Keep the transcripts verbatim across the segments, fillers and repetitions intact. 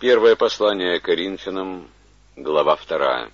Первое послание Коринфянам, глава вторая.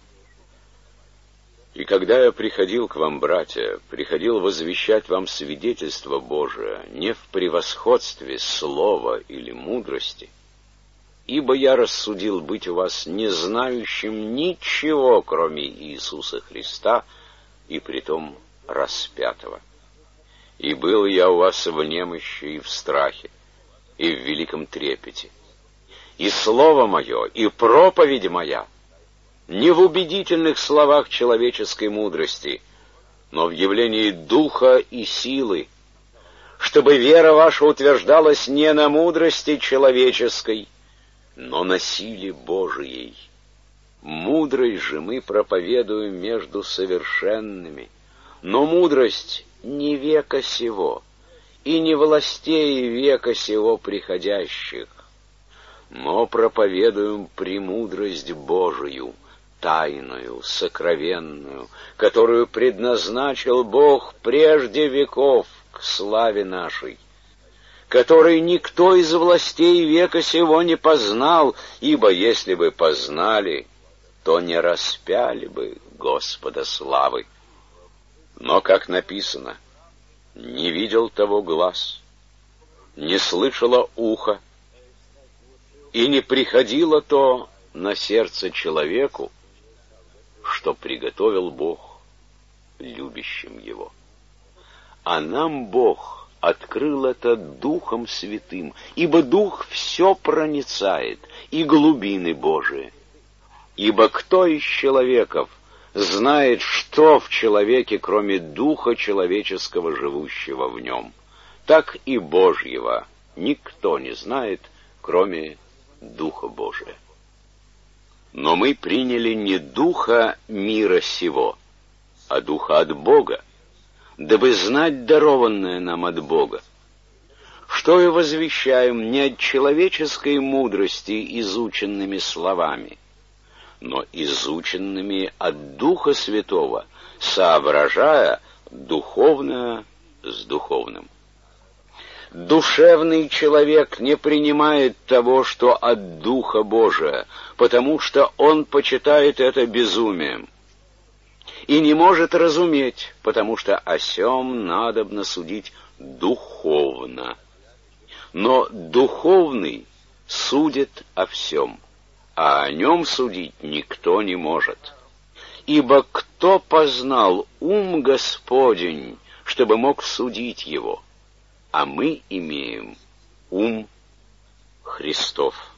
«И когда я приходил к вам, братья, приходил возвещать вам свидетельство Божие, не в превосходстве слова или мудрости, ибо я рассудил быть у вас не знающим ничего, кроме Иисуса Христа, и притом распятого. И был я у вас в немощи и в страхе, и в великом трепете. И слово мое, и проповедь моя не в убедительных словах человеческой мудрости, но в явлении духа и силы, чтобы вера ваша утверждалась не на мудрости человеческой, но на силе Божией. Мудрость же мы проповедуем между совершенными, но мудрость не века сего, и не властей века сего приходящих, но проповедуем премудрость Божию, тайную, сокровенную, которую предназначил Бог прежде веков к славе нашей, которой никто из властей века сего не познал, ибо если бы познали, то не распяли бы Господа славы. Но, как написано, не видел того глаз, не слышало ухо, и не приходило то на сердце человеку, что приготовил Бог любящим его. А нам Бог открыл это Духом Святым, ибо Дух все проницает, и глубины Божии. Ибо кто из человеков знает, что в человеке, кроме Духа человеческого, живущего в нем? Так и Божьего никто не знает, кроме Духа Божия. Но мы приняли не духа мира сего, а духа от Бога, дабы знать дарованное нам от Бога. Что и возвещаем не от человеческой мудрости изученными словами, но изученными от Духа Святого, соображая духовное с духовным. Душевный человек не принимает того, что от Духа Божия, потому что он почитает это безумием, и не может разуметь, потому что о сем надобно судить духовно. Но духовный судит о всем, а о нем судить никто не может. Ибо кто познал ум Господень, чтобы мог судить его? А мы имеем ум Христов.